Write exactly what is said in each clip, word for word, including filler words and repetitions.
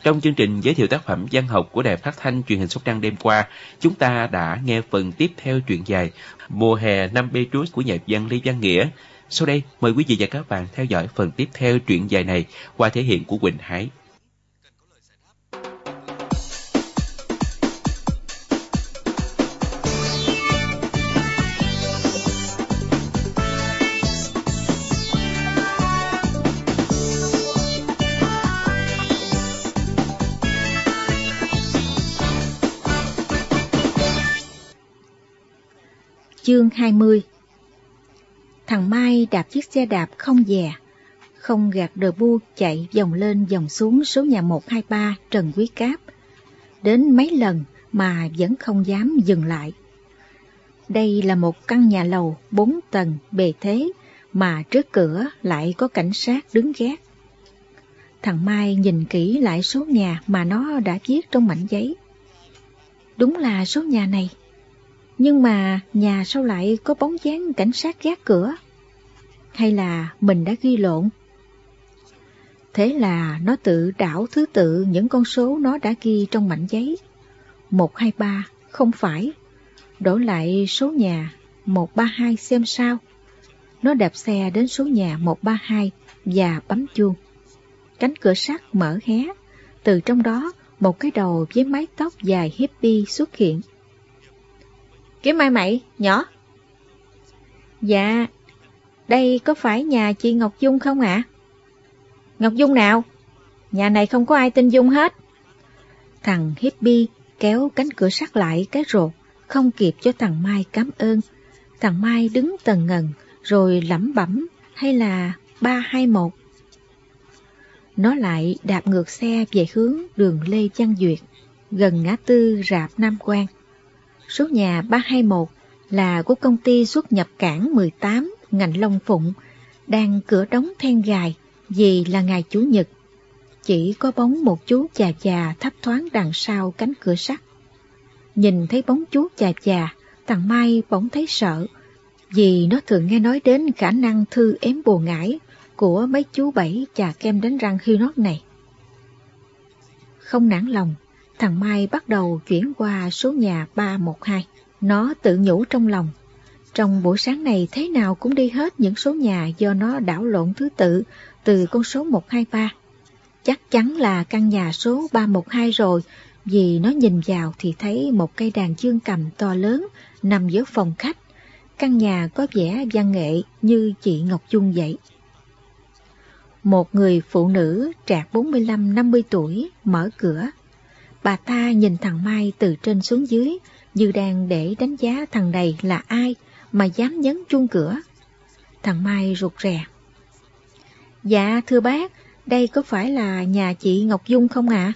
Trong chương trình giới thiệu tác phẩm văn học của Đài Phát thanh Truyền hình Sóc Trăng đêm qua, chúng ta đã nghe phần tiếp theo truyện dài Mùa hè năm Petrus của nhà văn Lê Văn Nghĩa. Sau đây, mời quý vị và các bạn theo dõi phần tiếp theo truyện dài này qua thể hiện của Quỳnh Hải. Chương hai mươi. Thằng Mai đạp chiếc xe đạp không dè, không gạt đờ bu chạy vòng lên vòng xuống số nhà một hai ba Trần Quý Cáp. Đến mấy lần mà vẫn không dám dừng lại. Đây là một căn nhà lầu bốn tầng bề thế mà trước cửa lại có cảnh sát đứng gác. Thằng Mai nhìn kỹ lại số nhà mà nó đã viết trong mảnh giấy. Đúng là số nhà này. Nhưng mà nhà sao lại có bóng dáng cảnh sát gác cửa? Hay là mình đã ghi lộn? Thế là nó tự đảo thứ tự những con số nó đã ghi trong mảnh giấy. một hai ba không phải. Đổi lại số nhà một ba hai xem sao. Nó đạp xe đến số nhà một ba hai và bấm chuông. Cánh cửa sắt mở hé. Từ trong đó một cái đầu với mái tóc dài hippie xuất hiện. Kiếm ai mày, nhỏ? Dạ, đây có phải nhà chị Ngọc Dung không ạ? À? Ngọc Dung nào? Nhà này không có ai tên Dung hết. Thằng hippie kéo cánh cửa sắt lại cái rột, không kịp cho thằng Mai cảm ơn. Thằng Mai đứng tần ngần, rồi lẩm bẩm hay là ba hai một. Nó lại đạp ngược xe về hướng đường Lê Văn Duyệt, gần ngã tư rạp Nam Quan. Số nhà ba hai một là của công ty xuất nhập cảng mười tám ngành Long Phụng, đang cửa đóng then gài vì là ngày Chủ nhật. Chỉ có bóng một chú già già thấp thoáng đằng sau cánh cửa sắt. Nhìn thấy bóng chú già già, thằng Mai bỗng thấy sợ, vì nó thường nghe nói đến khả năng thư ếm bùa ngải của mấy chú bảy chà kem đánh răng Hillnot này. Không nản lòng, thằng Mai bắt đầu chuyển qua số nhà ba một hai. Nó tự nhủ trong lòng, trong buổi sáng này thế nào cũng đi hết những số nhà do nó đảo lộn thứ tự từ con số một hai ba. Chắc chắn là căn nhà số ba một hai rồi, vì nó nhìn vào thì thấy một cây đàn dương cầm to lớn nằm giữa phòng khách. Căn nhà có vẻ văn nghệ như chị Ngọc Dung vậy. Một người phụ nữ trạc bốn mươi lăm năm mươi tuổi mở cửa. Bà ta nhìn thằng Mai từ trên xuống dưới, như đang để đánh giá thằng này là ai mà dám nhấn chuông cửa. Thằng Mai rụt rè. Dạ thưa bác, đây có phải là nhà chị Ngọc Dung không ạ? À?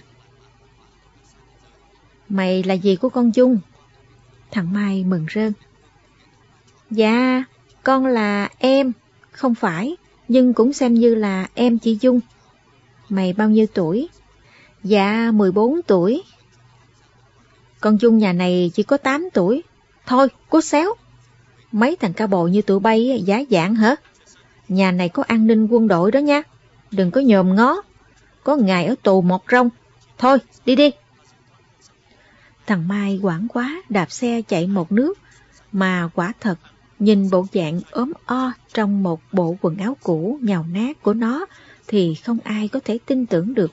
Mày là gì của con Dung? Thằng Mai mừng rơn. Dạ, con là em, không phải, nhưng cũng xem như là em chị Dung. Mày bao nhiêu tuổi? Dạ mười bốn tuổi. Con Dung nhà này chỉ có tám tuổi. Thôi, cút xéo. Mấy thằng ca bồ như tụi bay giả dạng hả? Nhà này có an ninh quân đội đó nha. Đừng có nhòm ngó. Có ngày ở tù một rong. Thôi, đi đi. Thằng Mai quảng quá đạp xe chạy một nước. Mà quả thật, nhìn bộ dạng ốm o trong một bộ quần áo cũ nhàu nát của nó thì không ai có thể tin tưởng được.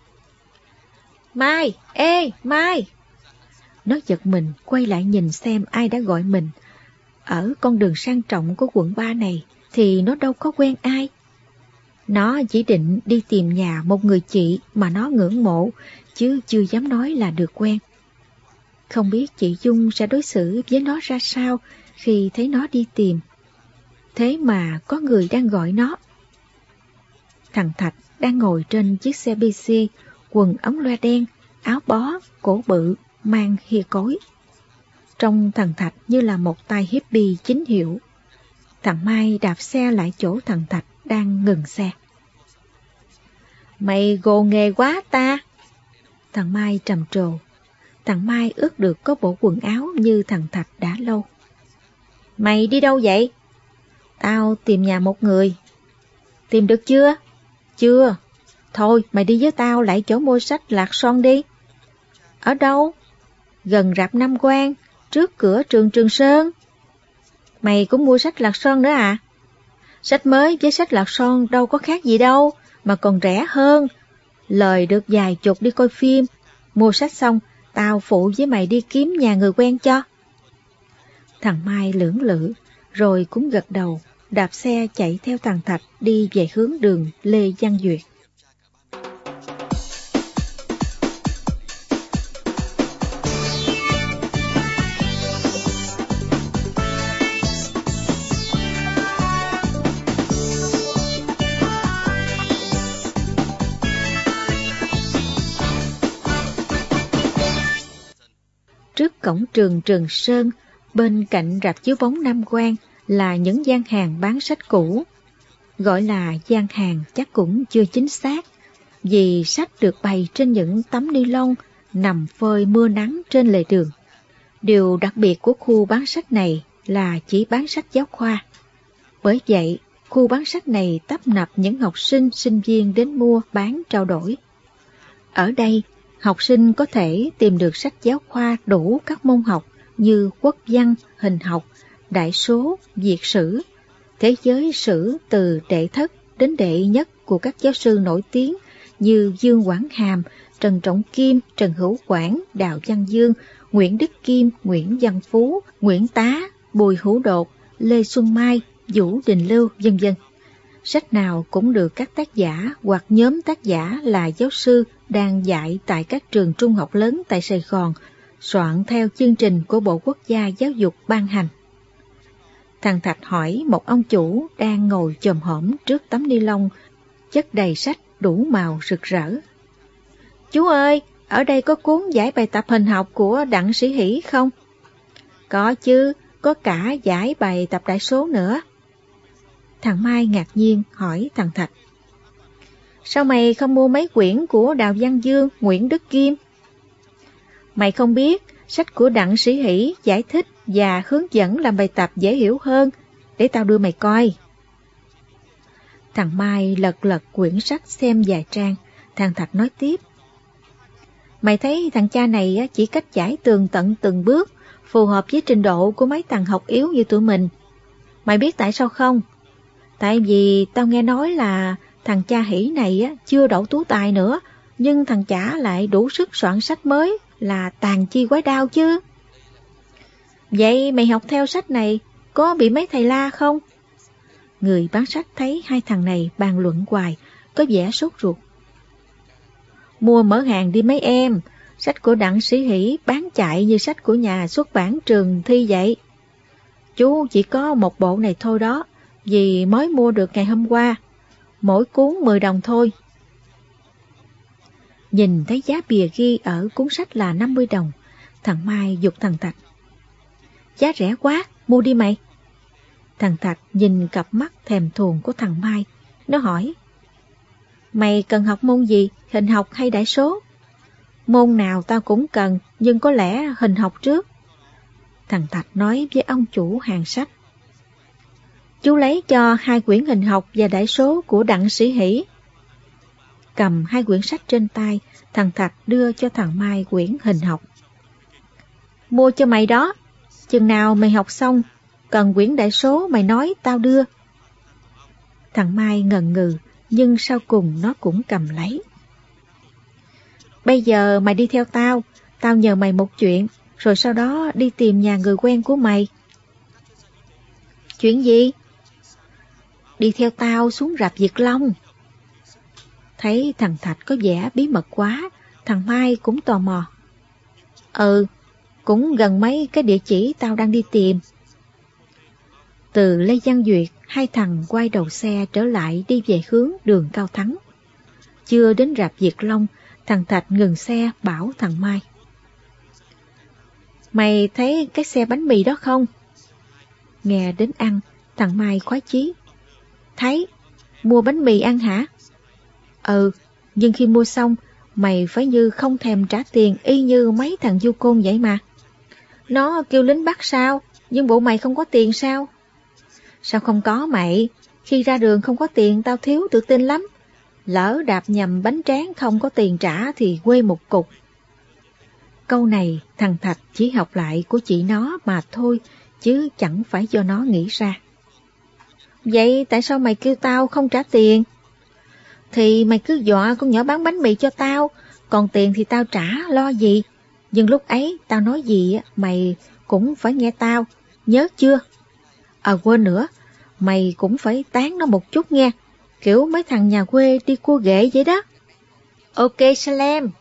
Mai, ê, Mai! Nó giật mình quay lại nhìn xem ai đã gọi mình. Ở con đường sang trọng của quận ba này thì nó đâu có quen ai. Nó chỉ định đi tìm nhà một người chị mà nó ngưỡng mộ, chứ chưa dám nói là được quen. Không biết chị Dung sẽ đối xử với nó ra sao khi thấy nó đi tìm. Thế mà có người đang gọi nó. Thằng Thạch đang ngồi trên chiếc xe bê xê, quần ống loa đen, áo bó, cổ bự, mang hia cối. Trông thằng Thạch như là một tay hippie chính hiệu. Thằng Mai đạp xe lại chỗ thằng Thạch đang ngừng xe. Mày gồ nghề quá ta! Thằng Mai trầm trồ. Thằng Mai ước được có bộ quần áo như thằng Thạch đã lâu. Mày đi đâu vậy? Tao tìm nhà một người. Tìm được chưa? Chưa. Thôi, mày đi với tao lại chỗ mua sách Lạc Son đi. Ở đâu? Gần rạp Nam Quan, trước cửa trường Trường Sơn. Mày cũng mua sách Lạc Son nữa à? Sách mới với sách Lạc Son đâu có khác gì đâu, mà còn rẻ hơn. Lời được vài chục đi coi phim. Mua sách xong, tao phụ với mày đi kiếm nhà người quen cho. Thằng Mai lưỡng lự, rồi cũng gật đầu, đạp xe chạy theo thằng Thạch đi về hướng đường Lê Văn Duyệt. Trước cổng trường Trường Sơn, bên cạnh rạp chiếu bóng Nam Quan là những gian hàng bán sách cũ. Gọi là gian hàng chắc cũng chưa chính xác, vì sách được bày trên những tấm ni lông nằm phơi mưa nắng trên lề đường. Điều đặc biệt của khu bán sách này là chỉ bán sách giáo khoa. Bởi vậy, khu bán sách này tấp nập những học sinh, sinh viên đến mua, bán, trao đổi. Ở đây, học sinh có thể tìm được sách giáo khoa đủ các môn học như quốc văn, hình học, đại số, việt sử, thế giới sử từ đệ thất đến đệ nhất của các giáo sư nổi tiếng như Dương Quảng Hàm, Trần Trọng Kim, Trần Hữu Quảng, Đào Văn Dương, Nguyễn Đức Kim, Nguyễn Văn Phú, Nguyễn Tá, Bùi Hữu Đột, Lê Xuân Mai, Vũ Đình Lưu, vân vân. Sách nào cũng được các tác giả hoặc nhóm tác giả là giáo sư đang dạy tại các trường trung học lớn tại Sài Gòn, soạn theo chương trình của Bộ Quốc gia Giáo dục ban hành. Thằng Thạch hỏi một ông chủ đang ngồi chồm hổm trước tấm ni lông chất đầy sách đủ màu rực rỡ. Chú ơi, ở đây có cuốn giải bài tập hình học của Đặng Sĩ Hỷ không? Có chứ, có cả giải bài tập đại số nữa. Thằng Mai ngạc nhiên hỏi thằng Thạch. Sao mày không mua mấy quyển của Đào Văn Dương, Nguyễn Đức Kim? Mày không biết, sách của Đặng Sĩ Hỷ giải thích và hướng dẫn làm bài tập dễ hiểu hơn, để tao đưa mày coi. Thằng Mai lật lật quyển sách xem vài trang, thằng Thạch nói tiếp. Mày thấy thằng cha này chỉ cách giải tường tận từng bước, phù hợp với trình độ của mấy thằng học yếu như tụi mình. Mày biết tại sao không? Tại vì tao nghe nói là thằng cha Hỷ này chưa đậu tú tài nữa, nhưng thằng chả lại đủ sức soạn sách mới là tàn chi quái đao chứ. Vậy mày học theo sách này có bị mấy thầy la không? Người bán sách thấy hai thằng này bàn luận hoài, có vẻ sốt ruột. Mua mở hàng đi mấy em, sách của Đặng Sĩ Hỷ bán chạy như sách của nhà xuất bản Trường Thi vậy. Chú chỉ có một bộ này thôi đó, vì mới mua được ngày hôm qua, mỗi cuốn mười đồng thôi. Nhìn thấy giá bìa ghi ở cuốn sách là năm mươi đồng, thằng Mai giục thằng Thạch. Giá rẻ quá, mua đi mày. Thằng Thạch nhìn cặp mắt thèm thuồng của thằng Mai, nó hỏi. Mày cần học môn gì, hình học hay đại số? Môn nào tao cũng cần, nhưng có lẽ hình học trước. Thằng Thạch nói với ông chủ hàng sách. Chú lấy cho hai quyển hình học và đại số của Đặng Sĩ Hỷ. Cầm hai quyển sách trên tay, thằng Thạch đưa cho thằng Mai quyển hình học. Mua cho mày đó, chừng nào mày học xong, cần quyển đại số mày nói tao đưa. Thằng Mai ngần ngừ, nhưng sau cùng nó cũng cầm lấy. Bây giờ mày đi theo tao, tao nhờ mày một chuyện, rồi sau đó đi tìm nhà người quen của mày. Chuyện gì? Đi theo tao xuống rạp Việt Long. Thấy thằng Thạch có vẻ bí mật quá, thằng Mai cũng tò mò. Ừ, cũng gần mấy cái địa chỉ tao đang đi tìm. Từ Lê Văn Duyệt, hai thằng quay đầu xe trở lại đi về hướng đường Cao Thắng. Chưa đến rạp Việt Long, thằng Thạch ngừng xe bảo thằng Mai. Mày thấy cái xe bánh mì đó không? Nghe đến ăn, thằng Mai khoái chí. Thấy, mua bánh mì ăn hả? Ừ, nhưng khi mua xong, mày phải như không thèm trả tiền y như mấy thằng du côn vậy mà. Nó kêu lính bắt sao, nhưng bộ mày không có tiền sao? Sao không có mày? Khi ra đường không có tiền tao thiếu tự tin lắm. lỡ đạp nhầm bánh tráng không có tiền trả thì quê một cục. Câu này thằng Thạch chỉ học lại của chị nó mà thôi, chứ chẳng phải do nó nghĩ ra. Vậy tại sao mày kêu tao không trả tiền? Thì mày cứ dọa con nhỏ bán bánh mì cho tao, còn tiền thì tao trả, lo gì. Nhưng lúc ấy tao nói gì mày cũng phải nghe tao, nhớ chưa? À quên nữa, mày cũng phải tán nó một chút nghe, kiểu mấy thằng nhà quê đi cua ghệ vậy đó. Ok Salem.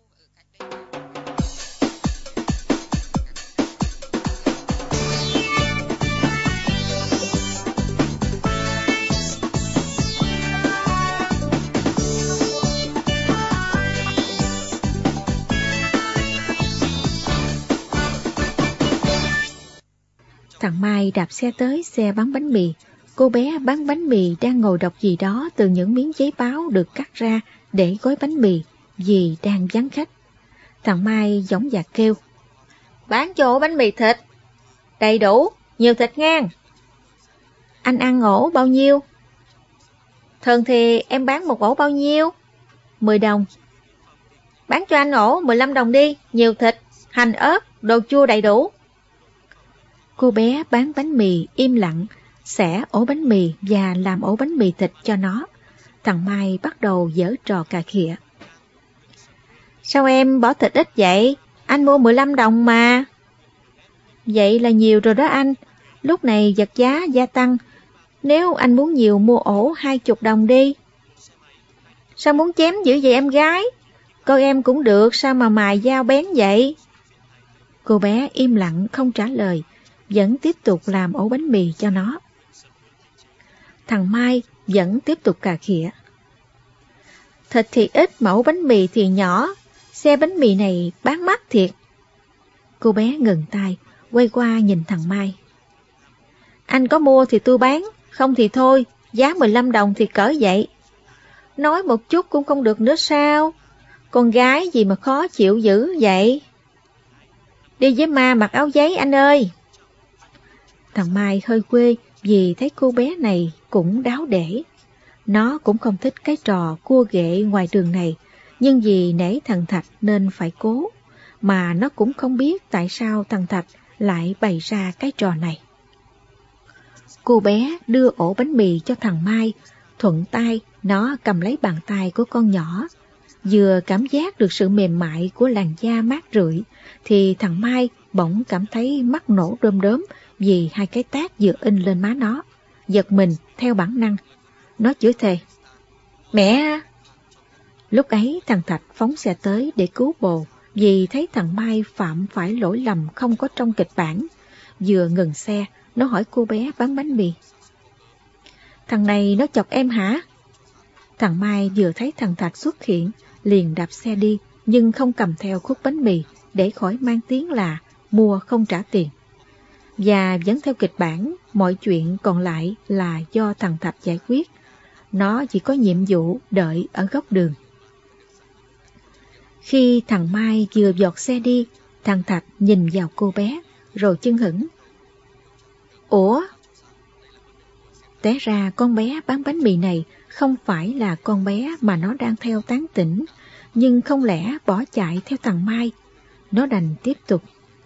Thằng Mai đạp xe tới xe bán bánh mì. Cô bé bán bánh mì đang ngồi đọc gì đó từ những miếng giấy báo được cắt ra để gói bánh mì vì đang vắng khách. Thằng Mai dõng dạc kêu: Bán cho ổ bánh mì thịt. Đầy đủ, nhiều thịt ngang. Anh ăn ổ bao nhiêu? Thường thì em bán một ổ bao nhiêu? mười đồng. Bán cho anh ổ mười lăm đồng đi, nhiều thịt, hành ớt, đồ chua đầy đủ. Cô bé bán bánh mì im lặng, xẻ ổ bánh mì và làm ổ bánh mì thịt cho nó. Thằng Mai bắt đầu giở trò cà khịa. Sao em bỏ thịt ít vậy? Anh mua mười lăm đồng mà. Vậy là nhiều rồi đó anh. Lúc này vật giá gia tăng. Nếu anh muốn nhiều mua ổ hai chục đồng đi. Sao muốn chém dữ vậy em gái? Coi em cũng được, sao mà mài dao bén vậy? Cô bé im lặng không trả lời, vẫn tiếp tục làm ổ bánh mì cho nó. Thằng Mai vẫn tiếp tục cà khịa. Thịt thì ít, mà ổ bánh mì thì nhỏ, xe bánh mì này bán mắc thiệt. Cô bé ngừng tay, quay qua nhìn thằng Mai. Anh có mua thì tôi bán, không thì thôi, giá mười lăm đồng thì cỡ vậy. Nói một chút cũng không được nữa sao? Con gái gì mà khó chịu dữ vậy? Đi với ma mặc áo giấy anh ơi. Thằng Mai hơi quê vì thấy cô bé này cũng đáo để. Nó cũng không thích cái trò cua ghệ ngoài đường này, nhưng vì nể thằng Thạch nên phải cố, mà nó cũng không biết tại sao thằng Thạch lại bày ra cái trò này. Cô bé đưa ổ bánh mì cho thằng Mai, thuận tay nó cầm lấy bàn tay của con nhỏ. Vừa cảm giác được sự mềm mại của làn da mát rượi, thì thằng Mai bỗng cảm thấy mắt nổ đom đóm vì hai cái tát vừa in lên má nó. Giật mình theo bản năng, nó chửi thề: Mẹ! Lúc ấy thằng Thạch phóng xe tới để cứu bồ, vì thấy thằng Mai phạm phải lỗi lầm không có trong kịch bản. Vừa ngừng xe, nó hỏi cô bé bán bánh mì: Thằng này nó chọc em hả? Thằng Mai vừa thấy thằng Thạch xuất hiện, liền đạp xe đi, nhưng không cầm theo khúc bánh mì để khỏi mang tiếng là mua không trả tiền. Và vẫn theo kịch bản, mọi chuyện còn lại là do thằng Thạch giải quyết. Nó chỉ có nhiệm vụ đợi ở góc đường. Khi thằng Mai vừa giọt xe đi, thằng Thạch nhìn vào cô bé, rồi chưng hửng: Ủa? Té ra con bé bán bánh mì này không phải là con bé mà nó đang theo tán tỉnh, nhưng không lẽ bỏ chạy theo thằng Mai. Nó đành tiếp tục: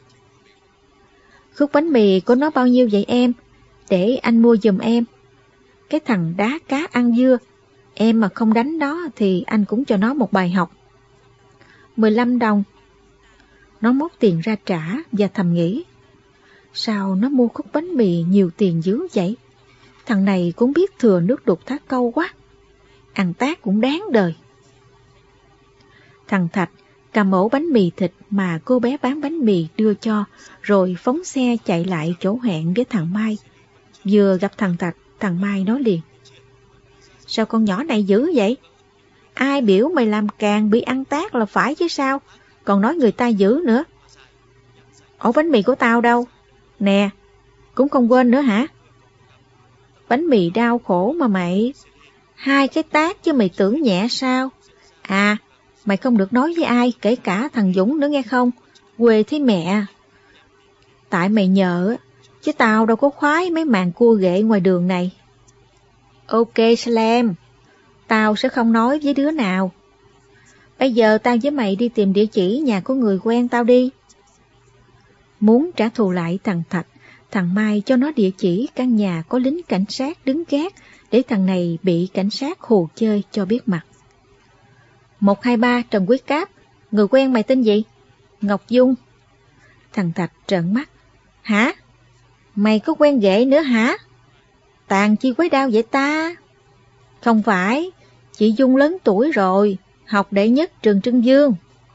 Khúc bánh mì của nó bao nhiêu vậy em? Để anh mua giùm em. Cái thằng đá cá ăn dưa, em mà không đánh nó thì anh cũng cho nó một bài học. mười lăm đồng. Nó móc tiền ra trả và thầm nghĩ: Sao nó mua khúc bánh mì nhiều tiền dữ vậy? Thằng này cũng biết thừa nước đục thả câu quá. Ăn tát cũng đáng đời. Thằng Thạch cầm ổ bánh mì thịt mà cô bé bán bánh mì đưa cho, rồi phóng xe chạy lại chỗ hẹn với thằng Mai. Vừa gặp thằng Thạch, thằng Mai nói liền: Sao con nhỏ này dữ vậy? Ai biểu mày làm càng bị ăn tát là phải chứ sao? Còn nói người ta dữ nữa. Ổ bánh mì của tao đâu? Nè, cũng không quên nữa hả? Bánh mì đau khổ mà mày. Hai cái tát chứ mày tưởng nhẹ sao? À, mày không được nói với ai, kể cả thằng Dũng nữa nghe không? Quê thế mẹ. Tại mày nhờ, chứ tao đâu có khoái mấy màn cua ghệ ngoài đường này. Ok Slam, Tao sẽ không nói với đứa nào. Bây giờ tao với mày đi tìm địa chỉ nhà của người quen tao đi. Muốn trả thù lại thằng Thạch, thằng Mai cho nó địa chỉ căn nhà có lính cảnh sát đứng gác để thằng này bị cảnh sát hù chơi cho biết mặt. một hai ba Trần Quyết Cáp, người quen mày tên gì? Ngọc Dung. Thằng Thạch trợn mắt. Hả? Mày có quen ghệ nữa hả? Tàn chi quái đao vậy ta? Không phải, chị Dung lớn tuổi rồi, học đệ nhất trường Trưng Dương.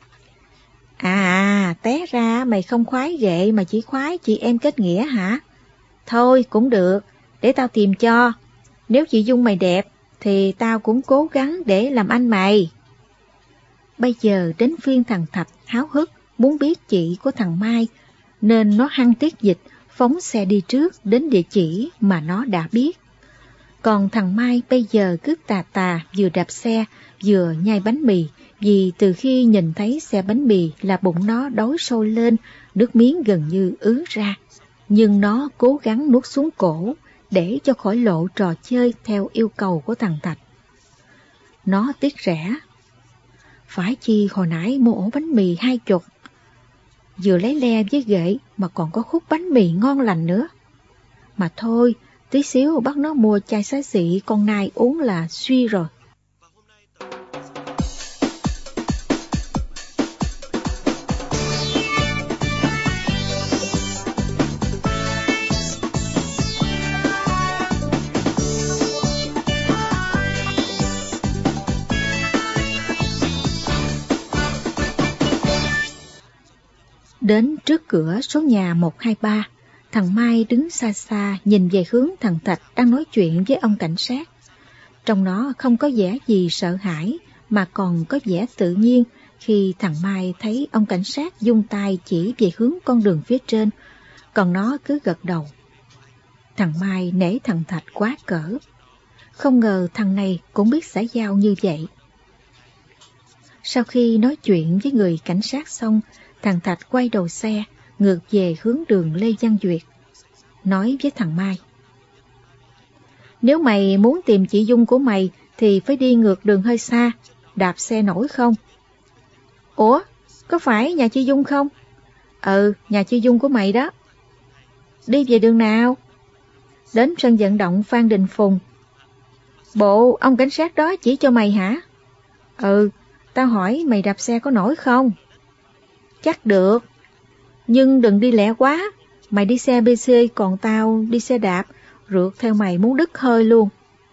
À, té ra mày không khoái ghệ mà chỉ khoái chị em kết nghĩa hả? Thôi cũng được, để tao tìm cho. Nếu chị Dung mày đẹp, thì tao cũng cố gắng để làm anh mày. Bây giờ đến phiên thằng Thạch háo hức muốn biết chị của thằng Mai, nên nó hăng tiết dịch phóng xe đi trước đến địa chỉ mà nó đã biết. Còn thằng Mai bây giờ cứ tà tà vừa đạp xe vừa nhai bánh mì, vì từ khi nhìn thấy xe bánh mì là bụng nó đói sôi lên, nước miếng gần như ứ ra. Nhưng nó cố gắng nuốt xuống cổ để cho khỏi lộ trò chơi theo yêu cầu của thằng Thạch. Nó tiếc rẻ. Phải chi hồi nãy mua ổ bánh mì hai chục, vừa lấy le với ghệ mà còn có khúc bánh mì ngon lành nữa. Mà thôi, tí xíu bắt nó mua chai xá xị con nai uống là suy rồi. Đến trước cửa số nhà một hai ba, thằng Mai đứng xa xa nhìn về hướng thằng Thạch đang nói chuyện với ông cảnh sát. Trong nó không có vẻ gì sợ hãi mà còn có vẻ tự nhiên khi thằng Mai thấy ông cảnh sát vung tay chỉ về hướng con đường phía trên, còn nó cứ gật đầu. Thằng Mai nể thằng Thạch quá cỡ. Không ngờ thằng này cũng biết xã giao như vậy. Sau khi nói chuyện với người cảnh sát xong, thằng Thạch quay đầu xe, ngược về hướng đường Lê Văn Duyệt, nói với thằng Mai. Nếu mày muốn tìm chị Dung của mày thì phải đi ngược đường hơi xa, đạp xe nổi không? Ủa, có phải nhà chị Dung không? Ừ, nhà chị Dung của mày đó. Đi về đường nào? Đến sân vận động Phan Đình Phùng. Bộ ông cảnh sát đó chỉ cho mày hả? Ừ, tao hỏi mày đạp xe có nổi không? Chắc được, nhưng đừng đi lẹ quá, mày đi xe bê xê còn tao đi xe đạp, rượt theo mày muốn đứt hơi luôn.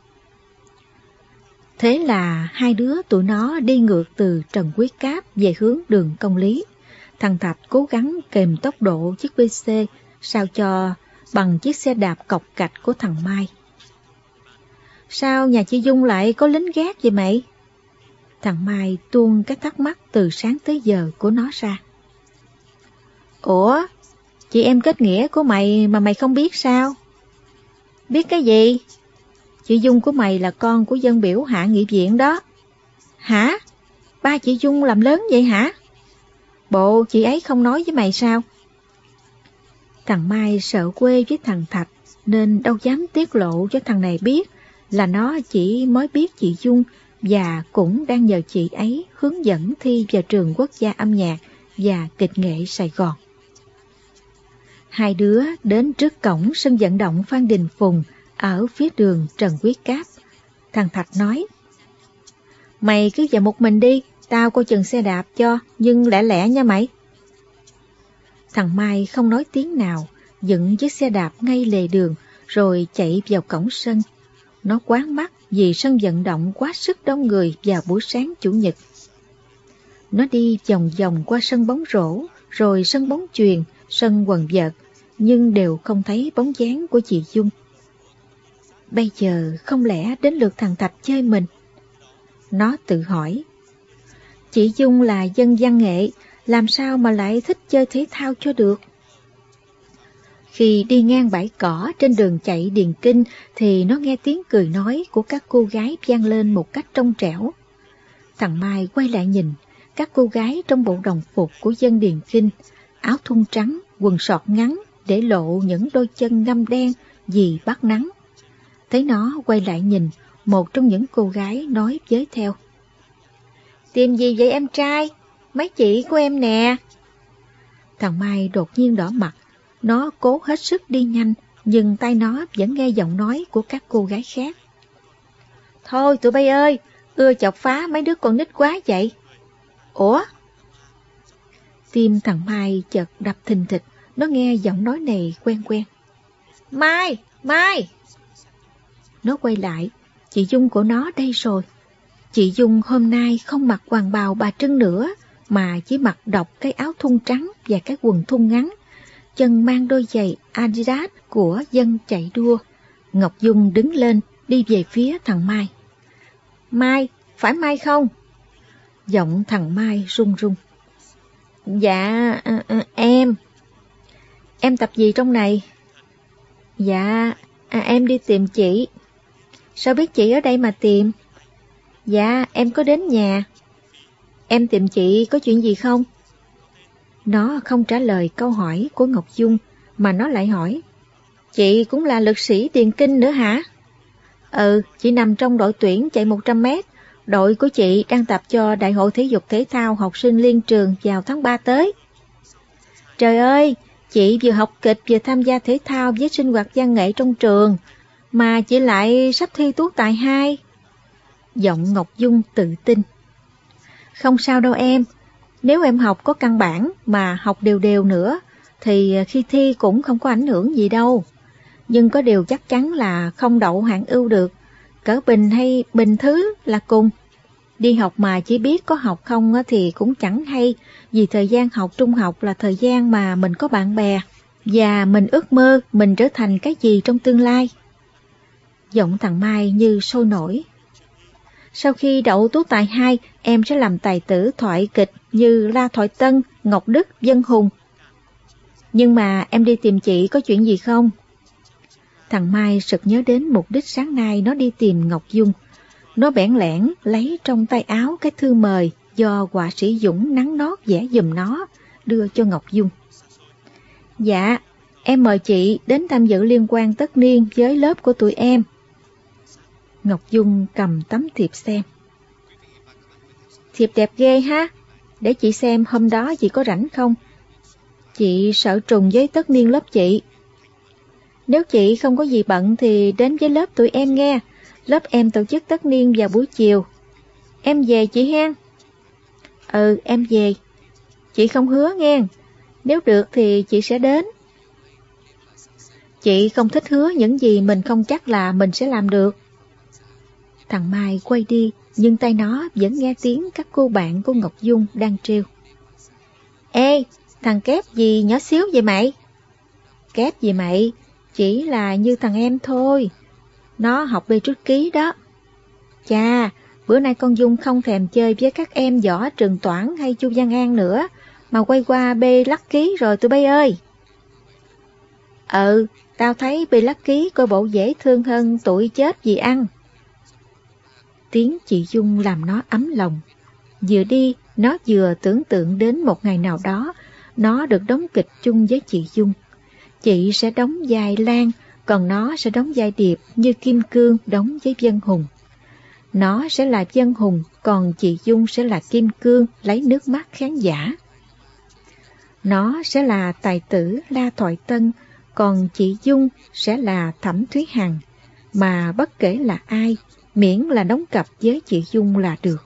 Thế là hai đứa tụi nó đi ngược từ Trần Quyết Cáp về hướng đường Công Lý. Thằng Thạch cố gắng kềm tốc độ chiếc bê xê sao cho bằng chiếc xe đạp cọc cạch của thằng Mai. Sao nhà chị Dung lại có lính gác vậy mày? Thằng Mai tuôn cái thắc mắc từ sáng tới giờ của nó ra. Ủa, chị em kết nghĩa của mày mà mày không biết sao? Biết cái gì? Chị Dung của mày là con của dân biểu hạ nghị viện đó. Hả? Ba chị Dung làm lớn vậy hả? Bộ chị ấy không nói với mày sao? Thằng Mai sợ quê với thằng Thạch nên đâu dám tiết lộ cho thằng này biết là nó chỉ mới biết chị Dung và cũng đang nhờ chị ấy hướng dẫn thi vào trường quốc gia âm nhạc và kịch nghệ Sài Gòn. Hai đứa đến trước cổng sân vận động Phan Đình Phùng ở phía đường Trần Quyết Cáp. Thằng Thạch nói, mày cứ vào một mình đi, tao coi chừng xe đạp cho, nhưng lẹ lẹ nha mày. Thằng Mai không nói tiếng nào, dựng chiếc xe đạp ngay lề đường rồi chạy vào cổng sân. Nó quán mắt vì sân vận động quá sức đông người vào buổi sáng Chủ nhật. Nó đi vòng vòng qua sân bóng rổ, rồi sân bóng chuyền, sân quần vợt, nhưng đều không thấy bóng dáng của chị Dung. Bây giờ không lẽ đến lượt thằng Thạch chơi mình? Nó tự hỏi, chị Dung là dân văn nghệ, làm sao mà lại thích chơi thể thao cho được? Khi đi ngang bãi cỏ trên đường chạy Điền Kinh thì nó nghe tiếng cười nói của các cô gái vang lên một cách trong trẻo. Thằng Mai quay lại nhìn, các cô gái trong bộ đồng phục của dân Điền Kinh, áo thun trắng, quần sọt ngắn để lộ những đôi chân ngăm đen vì bắt nắng. Thấy nó quay lại nhìn, một trong những cô gái nói với theo. Tìm gì vậy em trai? Mấy chị của em nè. Thằng Mai đột nhiên đỏ mặt, nó cố hết sức đi nhanh, nhưng tai nó vẫn nghe giọng nói của các cô gái khác. Thôi tụi bay ơi, ưa chọc phá mấy đứa con nít quá vậy. Ủa? Tim thằng Mai chợt đập thình thịch, nó nghe giọng nói này quen quen. Mai, Mai! Nó quay lại, chị Dung của nó đây rồi. Chị Dung hôm nay không mặc hoàng bào bà Trưng nữa, mà chỉ mặc độc cái áo thun trắng và cái quần thun ngắn, chân mang đôi giày Adidas của dân chạy đua. Ngọc Dung đứng lên, đi về phía thằng Mai. Mai, phải Mai không? Giọng thằng Mai run run. Dạ, à, à, em. Em tập gì trong này? Dạ, à, em đi tìm chị. Sao biết chị ở đây mà tìm? Dạ, em có đến nhà. Em tìm chị có chuyện gì không? Nó không trả lời câu hỏi của Ngọc Dung, mà nó lại hỏi. Chị cũng là lực sĩ điền kinh nữa hả? Ừ, chị nằm trong đội tuyển chạy một trăm mét. Đội của chị đang tập cho Đại hội Thể dục Thể thao học sinh liên trường vào tháng ba tới. Trời ơi, chị vừa học kịch vừa tham gia thể thao với sinh hoạt văn nghệ trong trường, mà chị lại sắp thi tú tài hai. Giọng Ngọc Dung tự tin. Không sao đâu em, nếu em học có căn bản mà học đều đều nữa, thì khi thi cũng không có ảnh hưởng gì đâu. Nhưng có điều chắc chắn là không đậu hạng ưu được, cỡ bình hay bình thứ là cùng. Đi học mà chỉ biết có học không thì cũng chẳng hay, vì thời gian học trung học là thời gian mà mình có bạn bè, và mình ước mơ mình trở thành cái gì trong tương lai. Giọng thằng Mai như sôi nổi. Sau khi đậu tú tài hai, em sẽ làm tài tử thoại kịch như La Thoại Tân, Ngọc Đức, Dân Hùng. Nhưng mà em đi tìm chị có chuyện gì không? Thằng Mai sực nhớ đến mục đích sáng nay nó đi tìm Ngọc Dung. Nó bẽn lẽn lấy trong tay áo cái thư mời do họa sĩ Dũng nắn nót vẽ giùm nó, đưa cho Ngọc Dung. Dạ, em mời chị đến tham dự liên hoan tất niên với lớp của tụi em. Ngọc Dung cầm tấm thiệp xem. Thiệp đẹp ghê ha, để chị xem hôm đó chị có rảnh không? Chị sợ trùng với tất niên lớp chị. Nếu chị không có gì bận thì đến với lớp tụi em nghe. Lớp em tổ chức tất niên vào buổi chiều. Em về chị hen. Ừ, em về. Chị không hứa nghe. Nếu được thì chị sẽ đến. Chị không thích hứa những gì mình không chắc là mình sẽ làm được. Thằng Mai quay đi, nhưng tay nó vẫn nghe tiếng các cô bạn của Ngọc Dung đang trêu. Ê, thằng kép gì nhỏ xíu vậy mày? Kép gì mày? Chỉ là như thằng em thôi. Nó học bê trút ký đó. Chà, bữa nay con Dung không thèm chơi với các em Võ Trường Toản hay Chu Văn An nữa, mà quay qua bê lắc ký rồi tụi bay ơi. Ừ, tao thấy bê lắc ký coi bộ dễ thương hơn tụi chết vì ăn. Tiếng chị Dung làm nó ấm lòng. Vừa đi, nó vừa tưởng tượng đến một ngày nào đó, nó được đóng kịch chung với chị Dung. Chị sẽ đóng vai Lan, còn nó sẽ đóng vai Điệp như Kim Cương đóng với Dân Hùng. Nó sẽ là Dân Hùng, còn chị Dung sẽ là Kim Cương lấy nước mắt khán giả. Nó sẽ là tài tử La Thoại Tân, còn chị Dung sẽ là Thẩm Thúy Hằng, mà bất kể là ai, miễn là đóng cặp với chị Dung là được.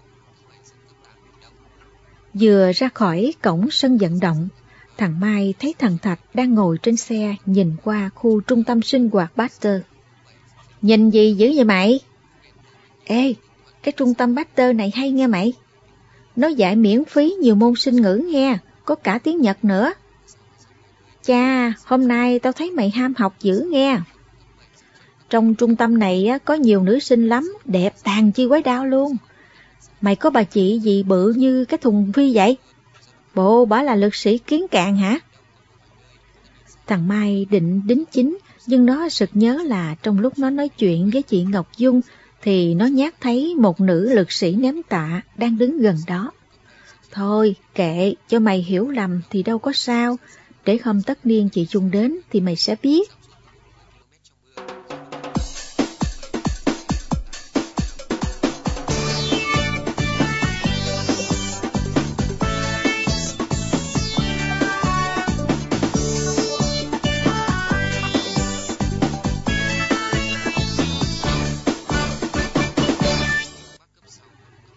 Vừa ra khỏi cổng sân vận động, thằng Mai thấy thằng Thạch đang ngồi trên xe nhìn qua khu trung tâm sinh hoạt Baxter. Nhìn gì dữ vậy mày? Ê, cái trung tâm Baxter này hay nghe mày. Nó dạy miễn phí nhiều môn sinh ngữ nghe, có cả tiếng Nhật nữa. Chà, hôm nay tao thấy mày ham học dữ nghe. Trong trung tâm này có nhiều nữ sinh lắm, đẹp tàn chi quái đao luôn. Mày có bà chị gì bự như cái thùng phi vậy? Bộ bả là lực sĩ Kiến Cạn hả? Thằng Mai định đính chính, nhưng nó sực nhớ là trong lúc nó nói chuyện với chị Ngọc Dung thì nó nhát thấy một nữ lực sĩ ném tạ đang đứng gần đó. Thôi kệ, cho mày hiểu lầm thì đâu có sao, để hôm tất niên chị Dung đến thì mày sẽ biết.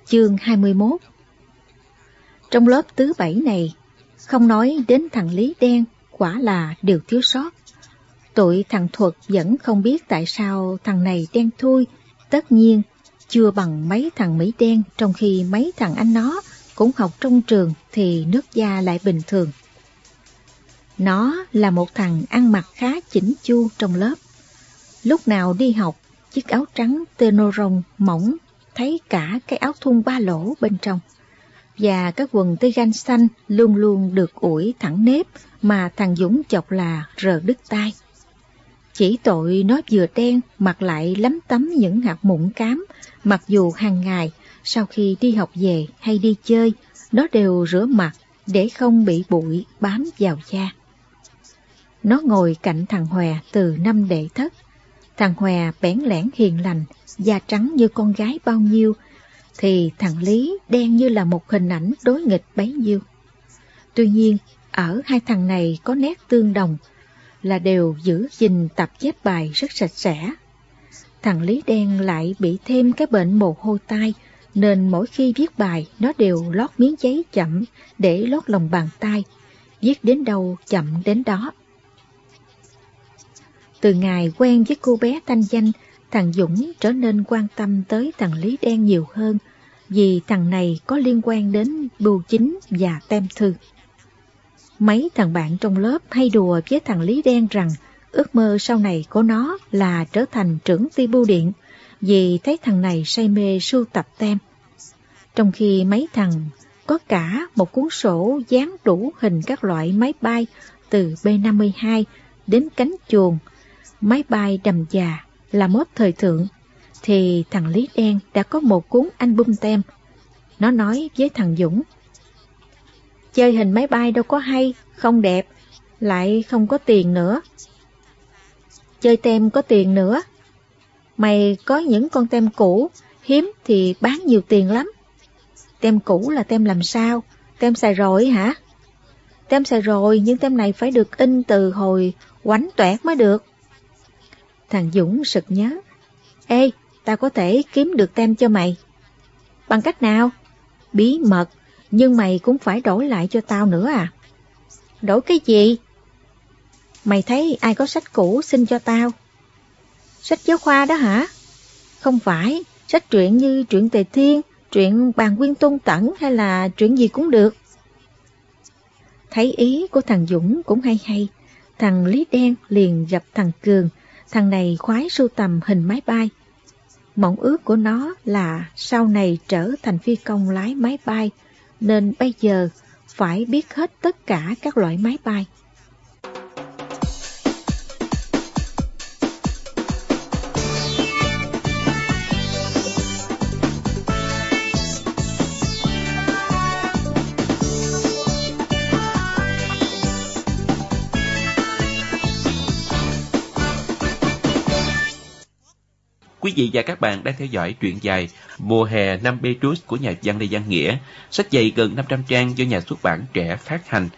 Chương hai mươi mốt. Trong lớp tứ bảy này, không nói đến thằng Lý Đen, quả là điều thiếu sót. Tụi thằng Thuật vẫn không biết tại sao thằng này đen thui, tất nhiên chưa bằng mấy thằng Mỹ đen, trong khi mấy thằng anh nó cũng học trong trường thì nước da lại bình thường. Nó là một thằng ăn mặc khá chỉnh chu trong lớp. Lúc nào đi học, chiếc áo trắng tơ nô rông mỏng, thấy cả cái áo thun ba lỗ bên trong. Và cái quần tây gan xanh luôn luôn được ủi thẳng nếp mà thằng Dũng chọc là rờ đứt tai. Chỉ tội nó vừa đen, mặt lại lấm tấm những hạt mụn cám, mặc dù hàng ngày sau khi đi học về hay đi chơi, nó đều rửa mặt để không bị bụi bám vào da. Nó ngồi cạnh thằng Hòe từ năm đệ thất. Thằng Hòe bẽn lẽn hiền lành, da trắng như con gái bao nhiêu, thì thằng Lý đen như là một hình ảnh đối nghịch bấy nhiêu. Tuy nhiên, ở hai thằng này có nét tương đồng là đều giữ gìn tập chép bài rất sạch sẽ. Thằng Lý đen lại bị thêm cái bệnh mồ hôi tai, nên mỗi khi viết bài nó đều lót miếng giấy chậm để lót lòng bàn tay, viết đến đâu chậm đến đó. Từ ngày quen với cô bé thanh danh, thằng Dũng trở nên quan tâm tới thằng Lý đen nhiều hơn, vì thằng này có liên quan đến bưu chính và tem thư. Mấy thằng bạn trong lớp hay đùa với thằng Lý đen rằng ước mơ sau này của nó là trở thành trưởng ty bưu điện, vì thấy thằng này say mê sưu tập tem. Trong khi mấy thằng có cả một cuốn sổ dán đủ hình các loại máy bay từ B năm mươi hai đến cánh chuồn, máy bay đầm già là mốt thời thượng, thì thằng Lý đen đã có một cuốn album tem. Nó nói với thằng Dũng: chơi hình máy bay đâu có hay, không đẹp, lại không có tiền nữa. Chơi tem có tiền nữa. Mày có những con tem cũ, hiếm thì bán nhiều tiền lắm. Tem cũ là tem làm sao? Tem xài rồi hả? Tem xài rồi, nhưng tem này phải được in từ hồi oánh toẹt mới được. Thằng Dũng sực nhớ: ê, tao có thể kiếm được tem cho mày. Bằng cách nào? Bí mật, nhưng mày cũng phải đổi lại cho tao nữa à? Đổi cái gì? Mày thấy ai có sách cũ xin cho tao? Sách giáo khoa đó hả? Không phải, sách truyện như truyện Tề Thiên, truyện Bàn Quyên Tung Tẩn hay là truyện gì cũng được. Thấy ý của thằng Dũng cũng hay hay, thằng Lý đen liền gặp thằng Cường. Thằng này khoái sưu tầm hình máy bay. Mộng ước của nó là sau này trở thành phi công lái máy bay, nên bây giờ phải biết hết tất cả các loại máy bay. Quý vị và các bạn đang theo dõi truyện dài Mùa hè năm Petrus của nhà văn Lê Văn Nghĩa, sách dày gần năm trăm trang do nhà xuất bản Trẻ phát hành.